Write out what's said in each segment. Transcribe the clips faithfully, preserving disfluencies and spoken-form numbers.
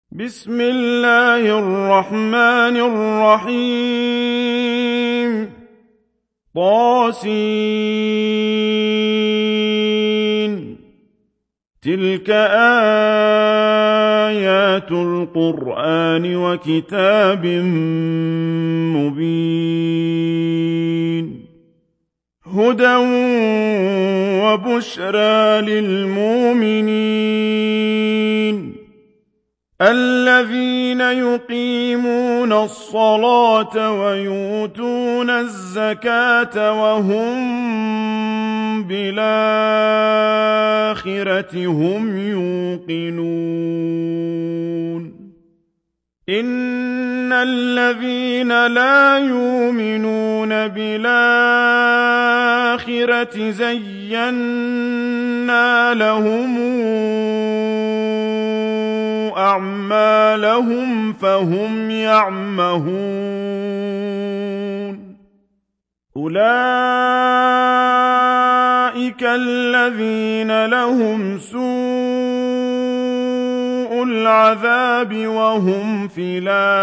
بسم الله الرحمن الرحيم طاسين تلك آيات القرآن وكتاب مبين هدى وبشرى للمؤمنين الذين يقيمون الصلاة ويؤتون الزكاة وهم بالآخرة هم يوقنون إن الذين لا يؤمنون بالآخرة زينا لهم أعمالهم فهم يعمهون أولئك الذين لهم سوء العذاب وهم في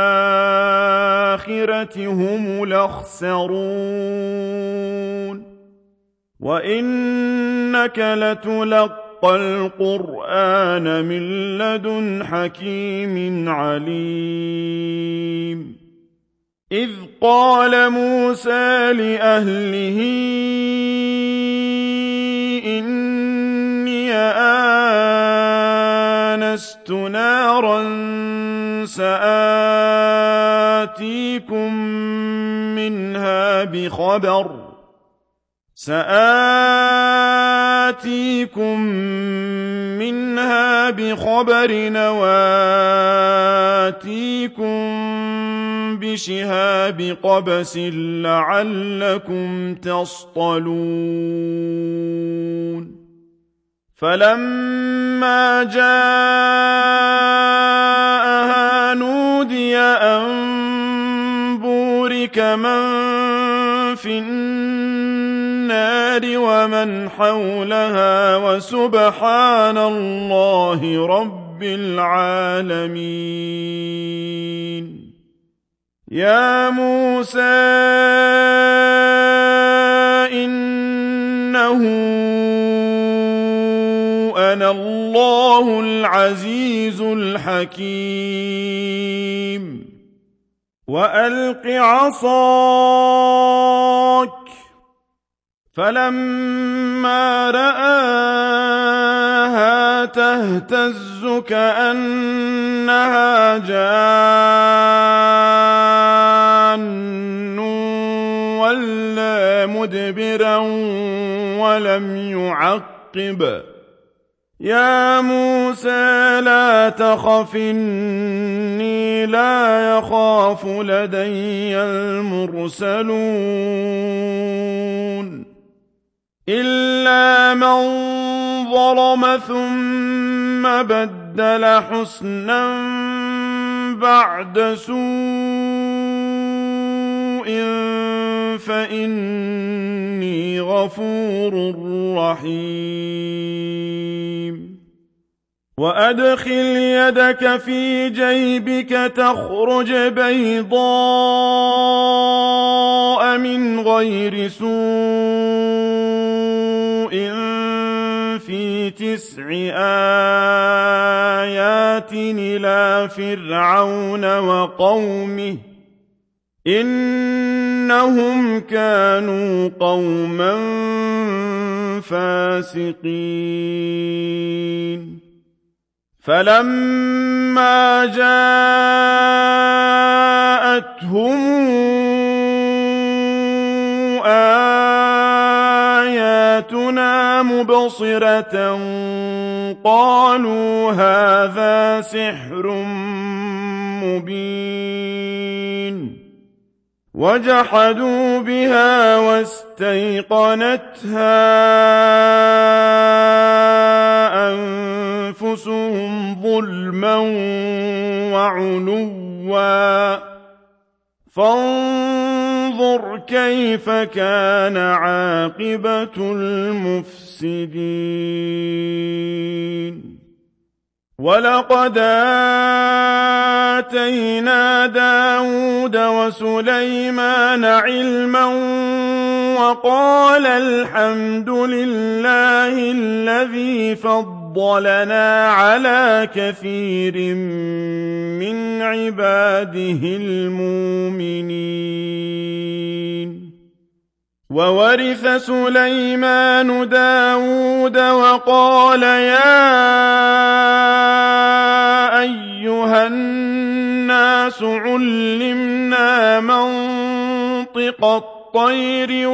الآخرة هم الأخسرون وإنك لتلقى القرآن من لدن حكيم عليم إذ قال موسى لأهله إني آنست نارا سآتيكم منها بخبر سآتيكم منها بخبر وآتيكم بشهاب قبس لعلكم تصطلون فلما جاءها نودي أن بورك من في النار ومن حولها وسبحان الله رب العالمين يا موسى إنه أنا الله العزيز الحكيم وألق عصاك فلما رآها تهتز كأنها جان ولا مدبرا ولم يعقب يا موسى لا تخف إني لا يخاف لدي المرسلون إلا من ظلم ثم بدل حسنا بعد سوء فإني غفور رحيم وأدخل يدك في جيبك تخرج بيضاء من غير سوء في تسع آيات إلى فرعون وقومه إنهم كانوا قوما فاسقين فلما جاءتهم آياتنا مبصرة قالوا هذا سحر مبين وجحدوا بها واستيقنتها أنفسهم ظلما وعلوا فانظر كيف كان عاقبة المفسدين وَلَقَدْ آتَيْنَا دَاوُودَ وَسُلَيْمَانَ عِلْمًا وَقَالَ الْحَمْدُ لِلَّهِ الَّذِي فَضَّلَنَا عَلَىٰ كَثِيرٍ مِّنْ عِبَادِهِ الْمُؤْمِنِينَ وَوَرِثَ سُلَيْمَانُ دَاوُودَ وَقَالَ يَا أَيُّهَا النَّاسُ عُلِّمْنَا مَنطِقَ الطَّيْرِ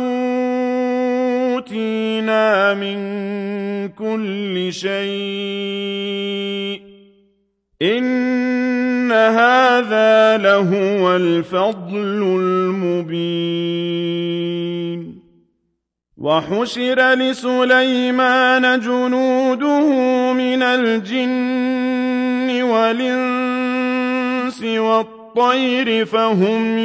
وَأُوتِينَا مِن كُلِّ شَيْءٍ إِنَّ هَٰذَا لَهُوَ الْفَضْلُ الْمُبِينُ وَحُشِرَ لِسُلَيْمَانَ جُنُودُهُ مِنَ الْجِنِّ وَالْإِنسِ وَالطَّيْرِ فَهُمْ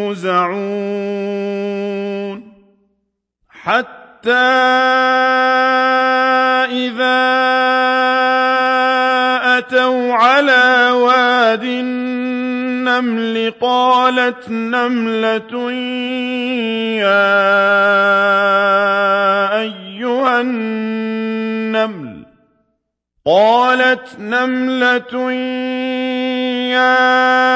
يُوزَعُونَ حَتَّىٰ إِذَا أَتَوْا عَلَىٰ وَادِ النَّمْلِ قَالَتْ نَمْلَةٌ يَا أَيُّهَا النَّمْلُ قَالَتْ نَمْلَةٌ يَا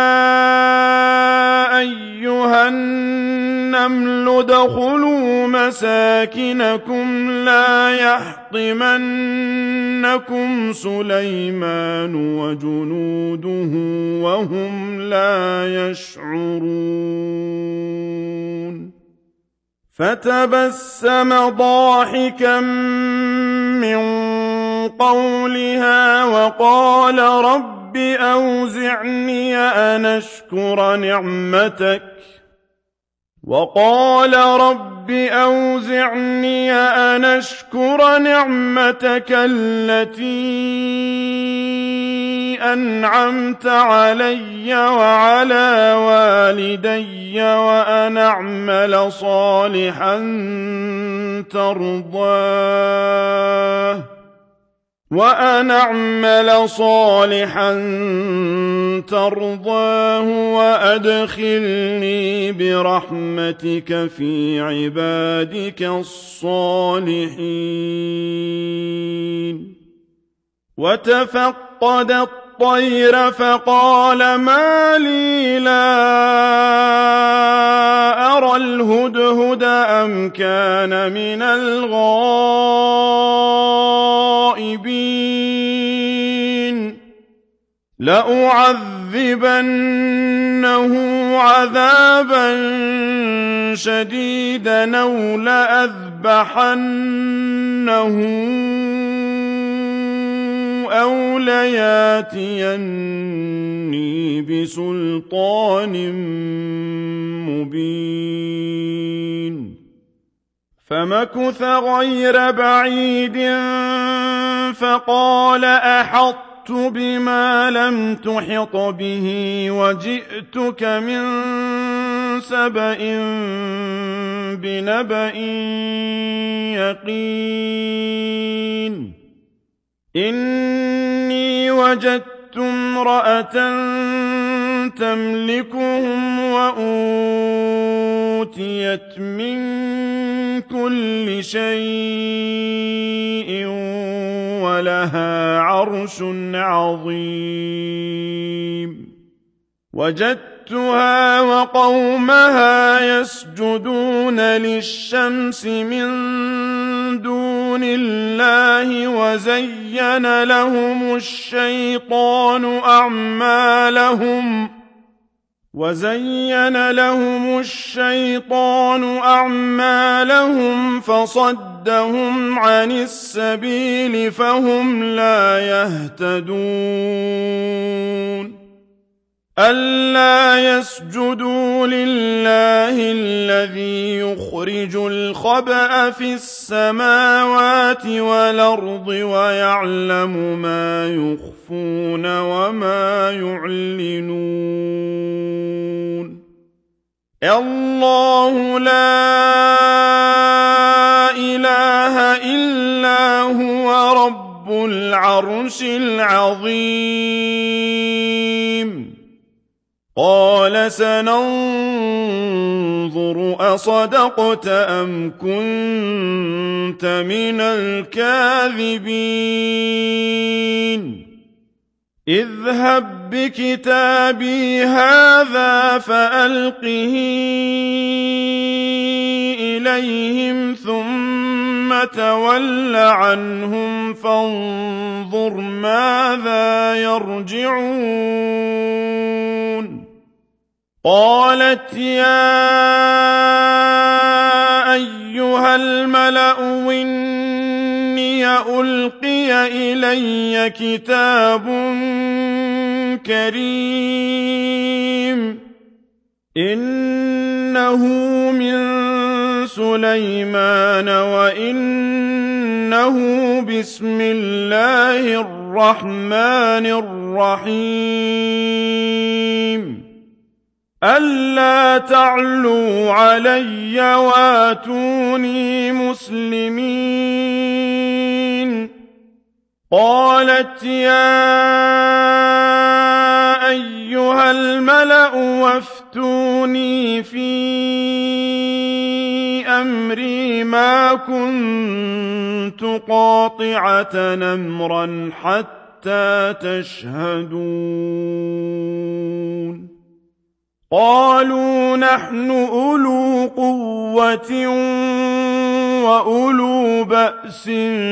أَيُّهَا النَّمْلُ ادْخُلُوا مَسَاكِنَكُمْ لَا يَحْطِمَنَّكُمْ سُلَيْمَانُ وَجُنُودُهُ وَهُمْ لَا يَشْعُرُونَ فَتَبَسَّمَ ضَاحِكًا مِّن قَوْلِهَا وَقَالَ رَبِّ أَوْزِعْنِي أَنْ أَشْكُرَ نِعْمَتَكَ وَقَالَ رَبِّ أَوْزِعْنِي أَنْ أَشْكُرَ نِعْمَتَكَ الَّتِي أَنْعَمْتَ عَلَيَّ وَعَلَىٰ وَالِدَيَّ وَأَنْ أَعْمَلَ صَالِحًا تَرْضَاهُ وَأَنْ أَعْمَلَ صَالِحًا تَرْضَاهُ وَأَدْخِلْنِي بِرَحْمَتِكَ فِي عِبَادِكَ الصَّالِحِينَ وَتَفَقَّدَ الطَّيْرَ فَقَالَ مَا لِي لَا أَرَى الْهُدْهُدَ أَمْ كَانَ مِنَ الْغَائِبِينَ لَأُعَذِّبَنَّهُ عَذَابًا شَدِيدًا أَوْ لَأَذْبَحَنَّهُ أَوْ لَيَأْتِيَنِّي بِسُلْطَانٍ مُّبِينٍ فَمَكَثَ غَيْرَ بَعِيدٍ فَقَالَ أَحَطتُ بِمَا لَمْ تُحِطْ بِهِ وَجِئْتُكَ مِن سَبَإٍ بِنَبَإٍ يَقِينٍ إِنِّي وَجَدتُّ امْرَأَةً تَمْلِكُهُمْ وَأُوتِيَتْ مِن كُلِّ شَيْءٍ وَلَهَا عَرْشٌ عَظِيمٌ وَجَدتُّهَا وَقَوْمَهَا يَسْجُدُونَ لِلشَّمْسِ مِن دُونِ اللَّهِ وَزَيَّنَ لَهُمُ الشَّيْطَانُ أَعْمَالَهُمْ وَزَيَّنَ لَهُمُ الشَّيْطَانُ أَعْمَالَهُمْ فَصَدَّهُمْ عَنِ السَّبِيلِ فَهُمْ لَا يَهْتَدُونَ أَلَّا يَسْجُدُوا لِلَّهِ الَّذِي يُخْرِجُ الْخَبْءَ فِي السَّمَاوَاتِ وَالْأَرْضِ وَيَعْلَمُ مَا يُخْفُونَ وَمَا يُعْلِنُونَ اللَّهُ لَا إِلَٰهَ إِلَّا هُوَ رَبُّ الْعَالَمِينَ العرش العظيم قال سننظر أصدقت أم كنت من الكاذبين اذهب بكتابي هذا فألقه إليهم ثم تول عنهم فانظر ماذا يرجعون قالت يا أيها الملأ إني ألقي إلي كتاب كريم إنه من سليمان وإنه بسم الله الرحمن الرحيم ألا تعلوا علي واتوني مسلمين قالت يا أيها الملأ وافتوني في أمري ما كنت قاطعة أمرا حتى تشهدون قالوا نحن أولو قوة وأولو بأس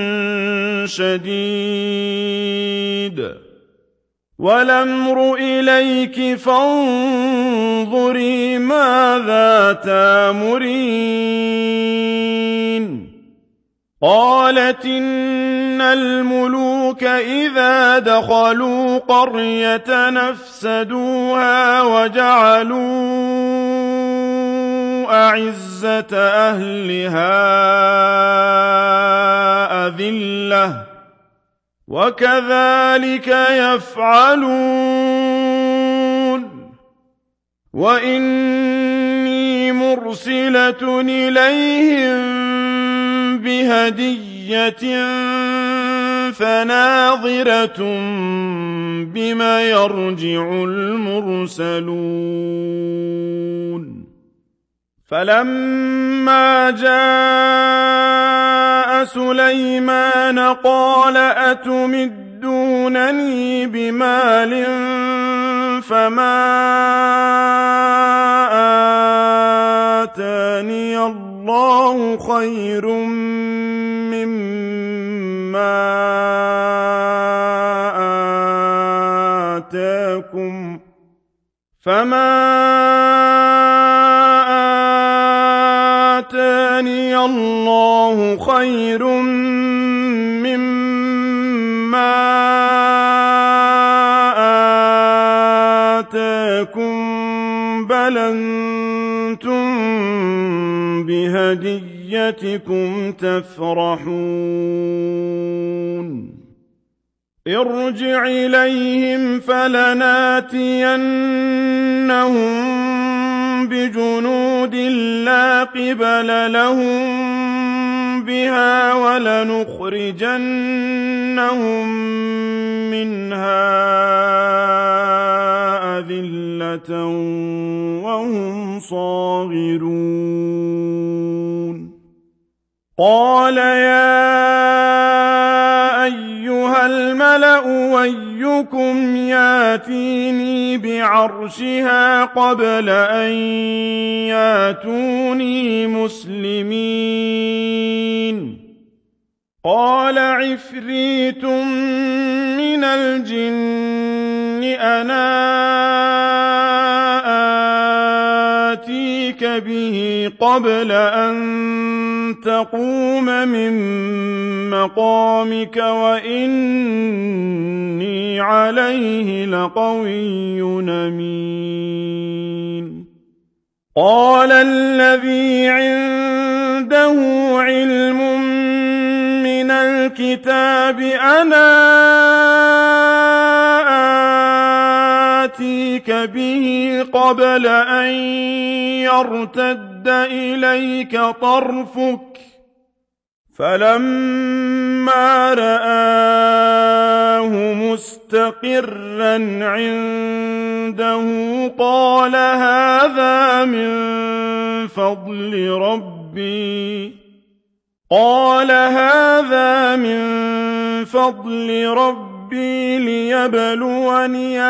شديد والأمر إليك فانظري ماذا تأمرين قالت إن الملوك إذا دخلوا قرية نفسدوها وجعلوا أعزة أهلها أذلة وكذلك يفعلون وإني مرسلة إليهم بهدية فناظرة بما يرجع المرسلون فلما جاء سليمان قال أتمدونني بمال فما آتاني الله خير مما آتاكم فما آتاني الله خير مما آتاكم بل أنتم بهديتكم تفرحون ارجع إليهم فلناتينهم بجنود لا قبل لهم بها ولنخرجنهم منها أذلة وهم صاغرون قال يا أيها الملأ ويكم ياتيني بعرشها قبل أن ياتوني مسلمين قال عفريت من الجن أنا آتيك به قبل أن تقوم من مقامك وإني عليه لقوي أمين قال الذي عنده علم من الكتاب أنا آتيك به قبل أن يرتد إليك طرفك فَلَمَّا رَآهُ مُسْتَقِرًّا عِندَهُ قَالَ هَٰذَا مِن فَضْلِ رَبِّي قَالَ هَٰذَا مِن فَضْلِ رَبِّي لِيَبْلُوَنِي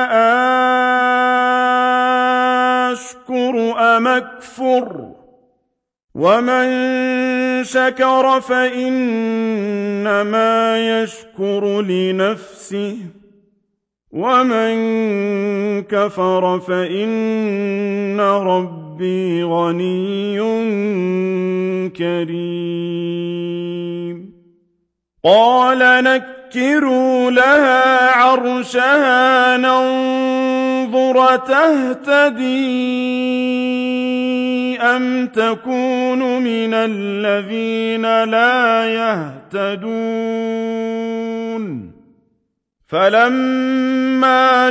أَأَشْكُرُ أَمْ أَكْفُرُ وَمَن شَكَرَ فَإِنَّمَا يَشْكُرُ لِنَفْسِهِ وَمَن كَفَرَ فَإِنَّ رَبِّي غَنِيٌّ كَرِيمٌ قَالَ نَكِّرُوا لَهَا عَرْشَهَا نَنظُرْ أَتَهْتَدِي أَمْ تَكُونُ مِنَ الَّذِينَ لَا يَهْتَدُونَ فَلَمَّا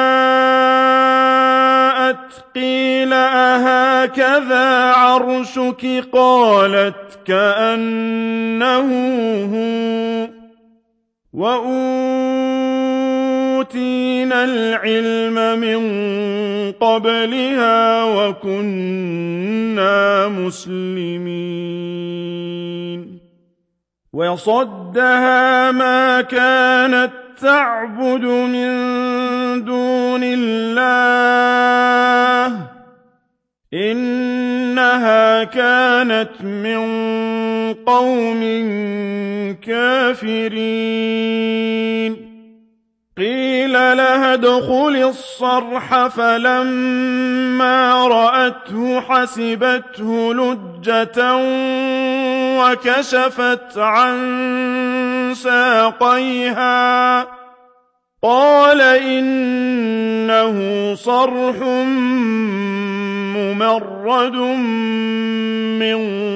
جَاءَتْ قِيلَ أَهَٰكَذَا عَرْشُكِ قَالَتْ كَأَنَّهُ هُوَ وَأُوتِينَا الْعِلْمَ مِن قَبْلِهَا وَكُنَّا مُسْلِمِينَ وَصَدَّهَا مَا كَانَتْ تَعْبُدُ مِن دُونِ اللَّهِ ۖ إِنَّهَا كَانَتْ مِن قَوْمٍ كَافِرِينَ قِيلَ لَهَا ادْخُلِي الصَّرْحَ فَلَمَّا رَأَتْهُ حَسِبَتْهُ لُجَّةً وَكَشَفَتْ عَن سَاقَيْهَا قَالَ إِنَّهُ صَرْحٌ مُّمَرَّدٌ مِّن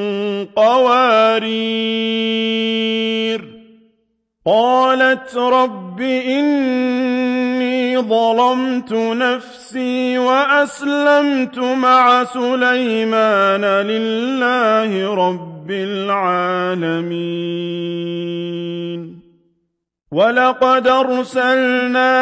قَوَارِيرَ قَالَتْ رَبِّ إِنِّي ظَلَمْتُ نَفْسِي وَأَسْلَمْتُ مَعَ سُلَيْمَانَ لِلَّهِ رَبِّ الْعَالَمِينَ وَلَقَدْ أَرْسَلْنَا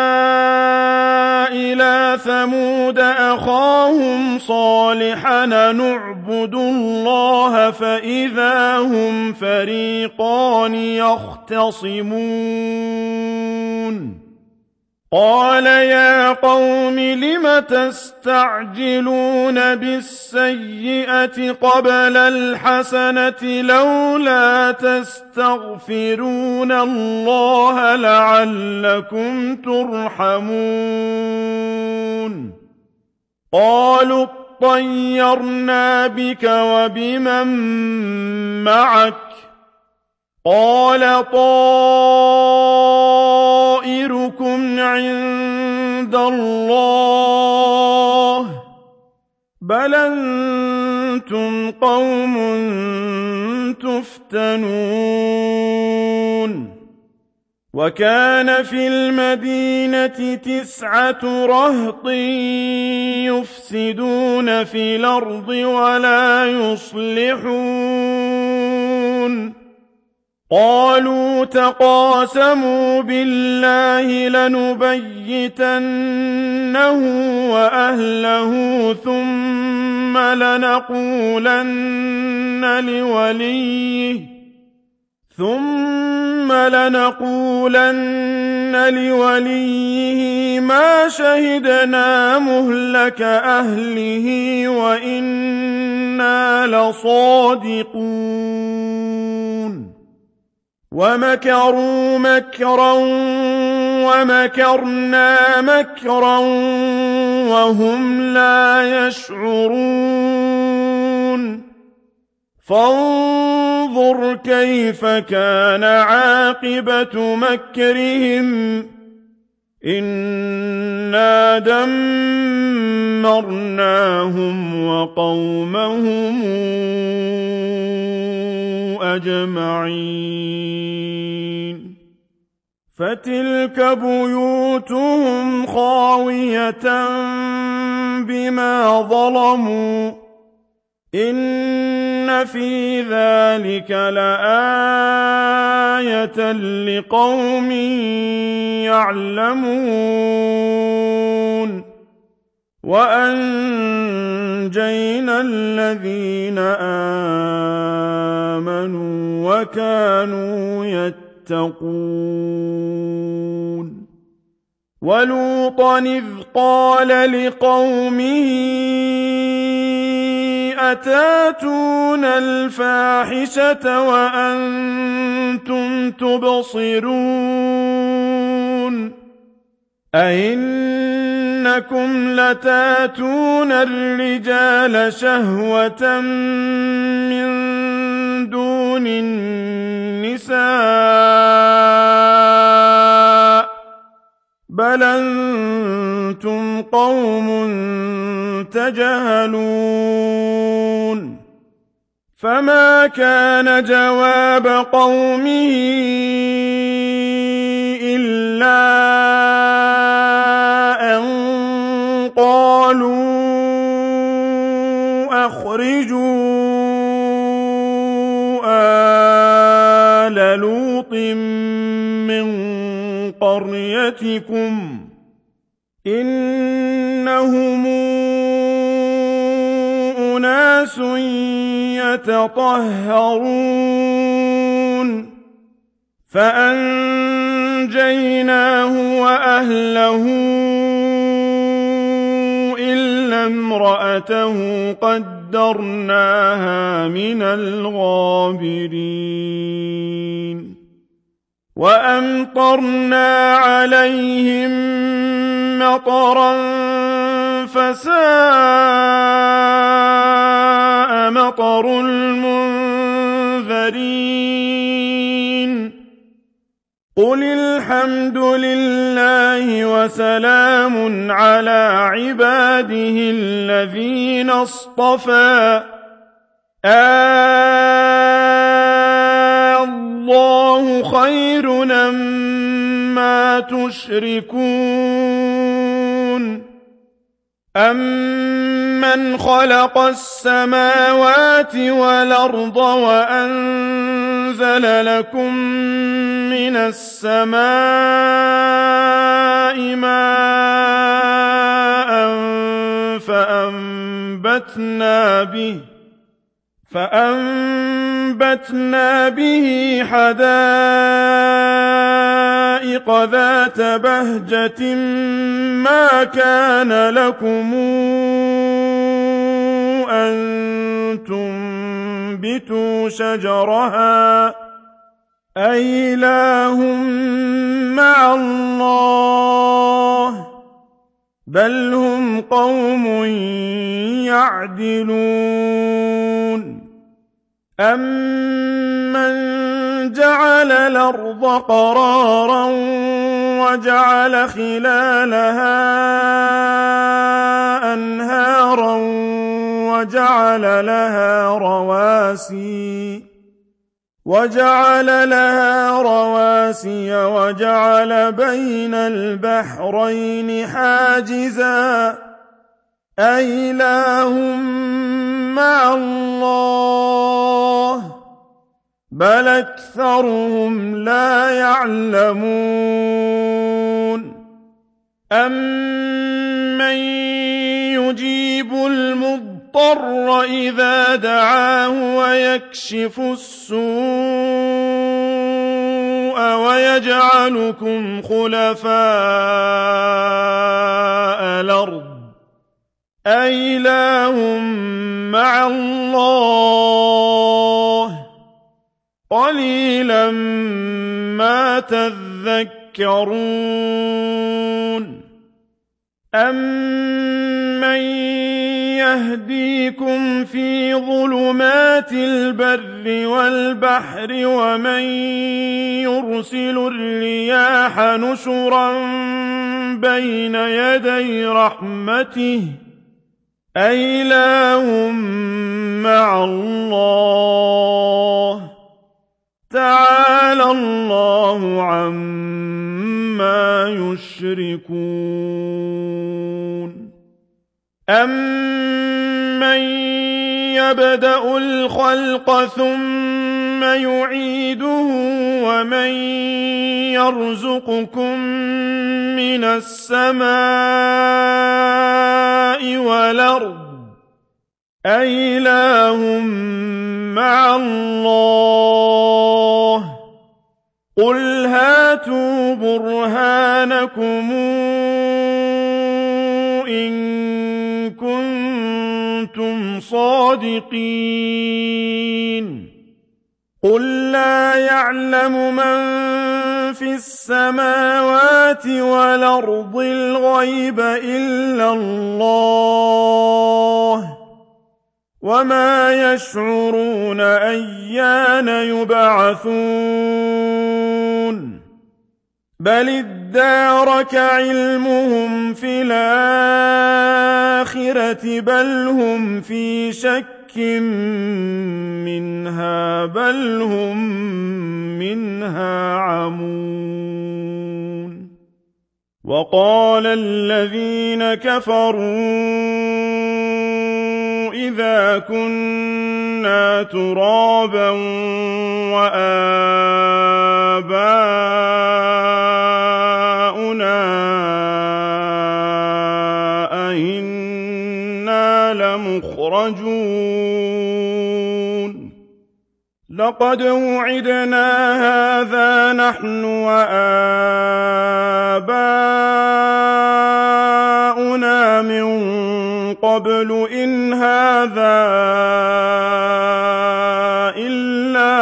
إِلَىٰ ثَمُودَ أَخَاهُمْ صَالِحًا أَنِ اعْبُدُوا اللَّهَ فَإِذَا هُمْ فَرِيقَانِ يَخْتَصِمُونَ قَالَ يَا قَوْمِ لِمَ تَسْتَعْجِلُونَ بِالسَّيِّئَةِ قَبْلَ الْحَسَنَةِ لَوْلَا تَسْتَغْفِرُونَ اللَّهَ لَعَلَّكُمْ تُرْحَمُونَ قَالُوا اطَّيَّرْنَا بِكَ وَبِمَن مَّعَكَ قَالَ طَائِرُكُمْ عِندَ اللَّهِ ۖ بَلْ أَنتُمْ قَوْمٌ تُفْتَنُونَ وَكَانَ فِي الْمَدِينَةِ تِسْعَةُ رَهْطٍ يُفْسِدُونَ فِي الْأَرْضِ وَلَا يُصْلِحُونَ قَالُوا تَقَاسَمُوا بِاللَّهِ لَنُبَيِّتَنَّهُ وَأَهْلَهُ ثُمَّ لَنَقُولَنَّ لِوَلِيِّهِ ثُمَّ لَنَقُولَنَّ لِوَلِيِّهِ مَا شَهِدْنَا مُهْلَكَ أَهْلِهِ وَإِنَّا لَصَادِقُونَ وَمَكَرُوا مَكْرًا وَمَكَرْنَا مَكْرًا وَهُمْ لَا يَشْعُرُونَ فَانظُرْ كَيْفَ كَانَ عَاقِبَةُ مَكْرِهِمْ إِنَّا دَمَّرْنَاهُمْ وَقَوْمَهُمْ أَجْمَعِينَ فَتِلْكَ بُيُوتُهُمْ خَاوِيَةً بِمَا ظَلَمُوا إِنَّ إِنَّ فِي ذَلِكَ لَآيَةً لِقَوْمٍ يَعْلَمُونَ وَأَنجَيْنَا الَّذِينَ آمَنُوا وَكَانُوا يَتَّقُونَ وَلُوطًا إِذْ قَالَ لِقَوْمِهِ أَتَأْتُونَ الْفَاحِشَةَ وَأَنْتُمْ تُبْصِرُونَ أَئِنَّكُمْ لَتَأْتُونَ الرِّجَالَ شَهْوَةً مِّن دُونِ النِّسَاءِ بَلْ أَنْتُمْ قَوْمٌ تَجْهَلُونَ فَمَا كَانَ جَوَابَ قَوْمِهِ إِلَّا أَنْ قَالُوا أَخْرِجُوا آلَ لُوطٍ مِّن قَرْيَتِكُمْ إِنَّهُمْ أُنَاسٌ يَتَطَهَّرُونَ فَأَنجَيْنَاهُ وَأَهْلَهُ إِلَّا امْرَأَتَهُ قَدَّرْنَاهَا مِنَ الْغَابِرِينَ وَأَمْطَرْنَا عَلَيْهِم مَّطَرًا فَسَاءَ مَطَرُ الْمُنذَرِينَ قُلِ الْحَمْدُ لِلَّهِ وَسَلَامٌ عَلَىٰ عِبَادِهِ الَّذِينَ اصْطَفَىٰ آللَّهُ خَيْرٌ أَمَّا تُشْرِكُونَ أَمَّنْ خَلَقَ السَّمَاوَاتِ وَالْأَرْضَ وَأَنزَلَ لَكُم مِّنَ السَّمَاءِ مَاءً فَأَنبَتْنَا بِهِ فَأَنبَتْنَا بِهِ حَدَائِقَ ذَاتَ بَهْجَةٍ مَّا كَانَ لَكُمْ أَن تُنبِتُوا شَجَرَهَا أَإِلَٰهٌ مَّعَ اللَّهِ بَلْ هُمْ قَوْمٌ يَعْدِلُونَ أَمَّن جَعَلَ الْأَرْضَ قَرَارًا وَجَعَلَ خِلَالَهَا أَنْهَارًا وَجَعَلَ لَهَا رَوَاسِيَ وَجَعَلَ لَهَا رَوَاسِيَ وَجَعَلَ بَيْنَ الْبَحْرَيْنِ حَاجِزًا أَإِلَٰهٌ مَّعَ اللَّهِ بَلْ أَكْثَرُهُمْ لَا يَعْلَمُونَ أَمَّن يُجِيبُ الْمُضْطَرَّ إِذَا دَعَاهُ وَيَكْشِفُ السُّوءَ وَيَجْعَلُكُمْ خُلَفَاءَ الْأَرْضِ أَإِلَٰهٌ مَّعَ اللَّهِ قَلِيلًا مَّا تَذَكَّرُونَ أَمَّن يَهْدِيكُمْ فِي ظُلُمَاتِ الْبَرِّ وَالْبَحْرِ وَمَن يُرْسِلُ الرِّيَاحَ نُشُرًا بَيْنَ يَدَيْ رَحْمَتِهِ أَإِلَٰهٌ مَّعَ اللَّهِ تَعَالَى اللَّهُ عَمَّا يُشْرِكُونَ أَمَّن يبدأ الخلق ثم يعيده ومن يرزقكم من السماء والأرض أإله مع الله قل هاتوا برهانكم إن كنتم صادقين قل لا يعلم من في السماوات والأرض الغيب إلا الله وما يشعرون أيان يبعثون بل ادارك علمهم في الآخرة بل هم في شك منها بل هم منها عمون وقال الذين كفروا إذا كنا ترابا وآباؤنا أئنا لمخرجون لقد وعدنا هذا نحن وآباؤنا من قبل إن هذا إلا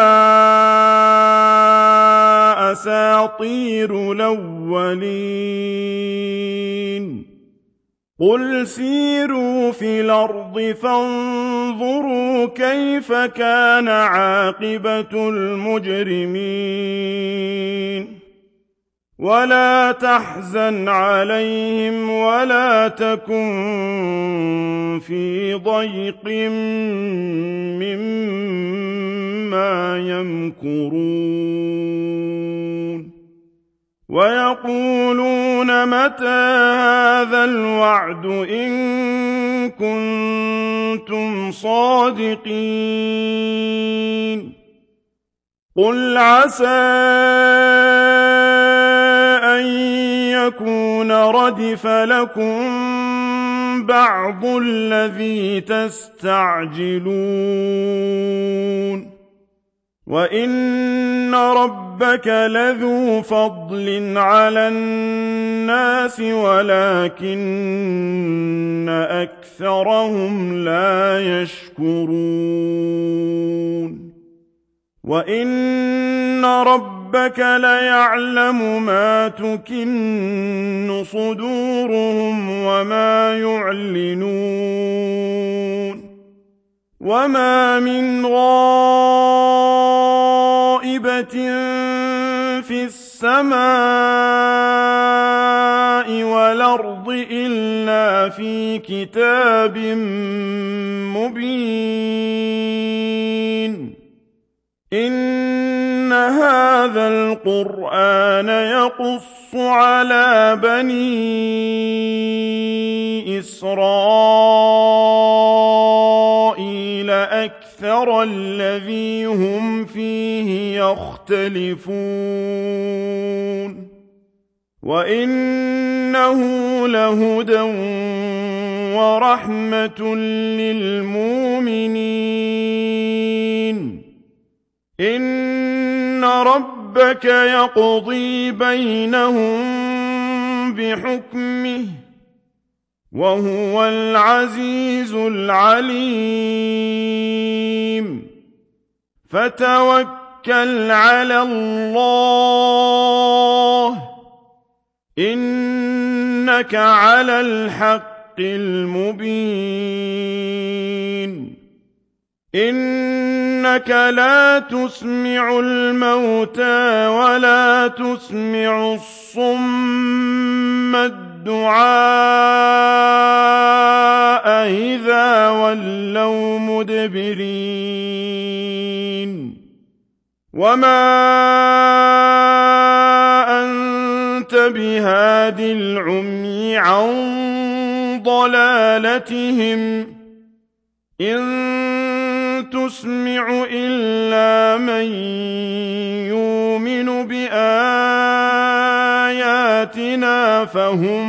أساطير الأولين قل سيروا في الأرض فانظروا كيف كان عاقبة المجرمين ولا تحزن عليهم ولا تكن في ضيق مما يمكرون ويقولون متى هذا الوعد إن كنتم صادقين قل عسى أن يكون ردف لكم بعض الذي تستعجلون وإن ربك لذو فضل على الناس ولكن أكثرهم لا يشكرون وإن ربك ليعلم ما تكن صدورهم وما يعلنون وما من غائبة في السماء والأرض إلا في كتاب مبين إن هذا القرآن يقص على بني إسرائيل أكثر الذي هم فيه يختلفون وإنه لهدى ورحمة للمؤمنين إن ربك يقضي بينهم بحكمه وهو العزيز العليم فتوكل على الله إنك على الحق المبين إنك لا تسمع الموتى ولا تسمع الصم الدعاء إذا ولوا مدبرين وما أنت بهاد العمي عن ضلالتهم إن تسمع إلا من يؤمن بآياتنا فهم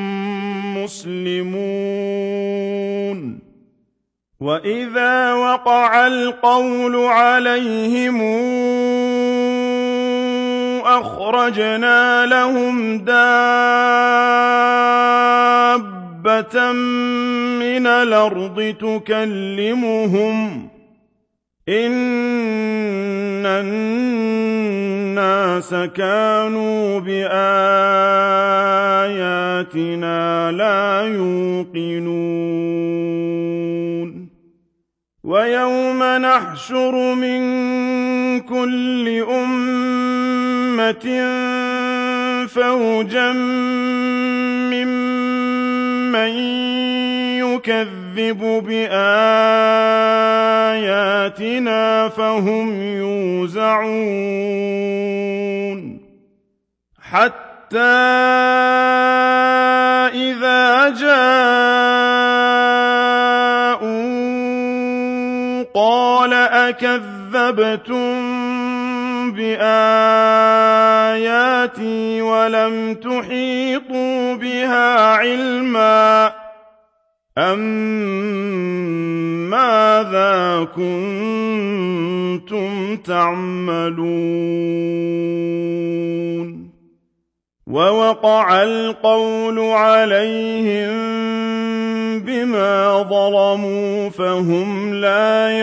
مسلمون وإذا وقع القول عليهم أخرجنا لهم دابة من الأرض تكلمهم إن الناس كانوا بآياتنا لا يوقنون ويوم نحشر من كل أمة فوجا ممن يكذب بآياتنا فهم يوزعون حتى إذا جاءوا قال أكذبتم بآياتي ولم تحيطوا بها علما أم ماذا كنتم تعملون ووقع القول عليهم بما ظلموا فهم لا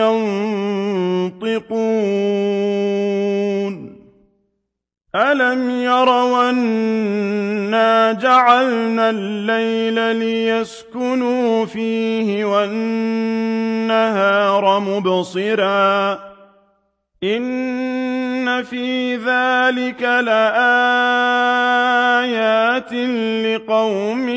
ينطقون ألم يروا أنا جعلنا الليل ليسكنوا فيه والنهار مبصرا إن في ذلك لآيات لقوم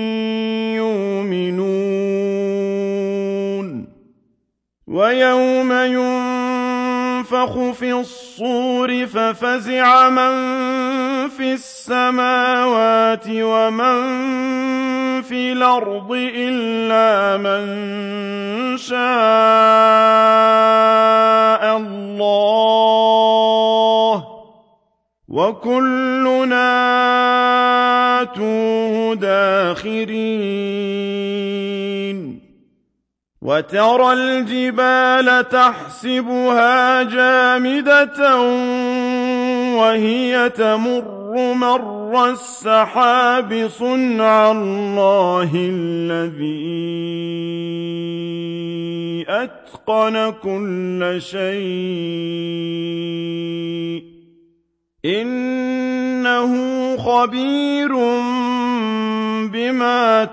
يؤمنون ويوم ينفخ في الصور ففزع من في السماوات ومن في الأرض إلا من شاء الله وكلنا آتوه داخرين وترى الجبال تحسبها جامدة وهي تمر مر السحاب صنع الله الذي أتقن كل شيء إنه خبير بما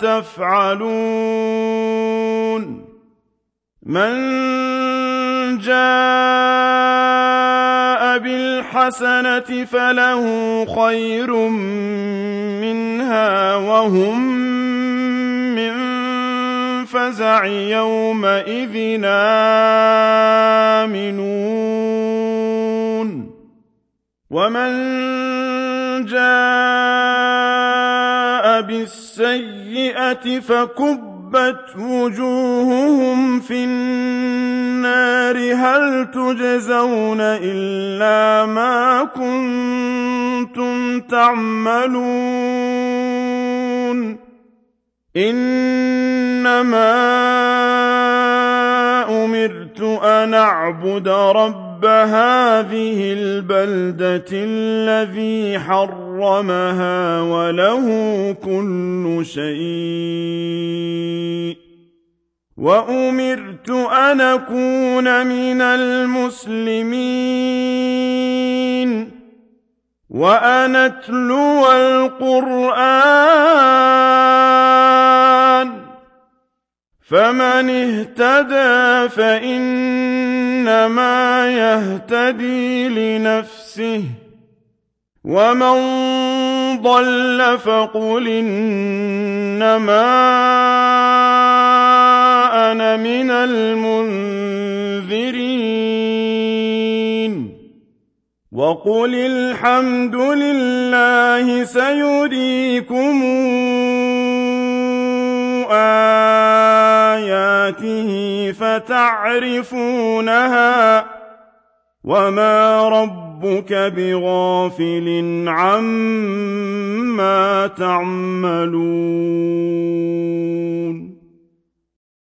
تفعلون من جاء بالحسنة فله خير منها وهم من فزع يومئذ آمنون ومن جاء بالسيئة فكبت وجوههم في النار هل تجزون إلا ما كنتم تعملون إنما أمرت أن أعبد رب هذه البلدة الذي حرمها وله كل شيء وأمرت أن أكون من المسلمين وأن أتلو القرآن فمن اهتدى فإنما يهتدي لنفسه ومن ضل فقل إنما أنا من المنذرين وقل الحمد لله سيريكم آياته آياته فتعرفونها وما ربك بغافل عما تعملون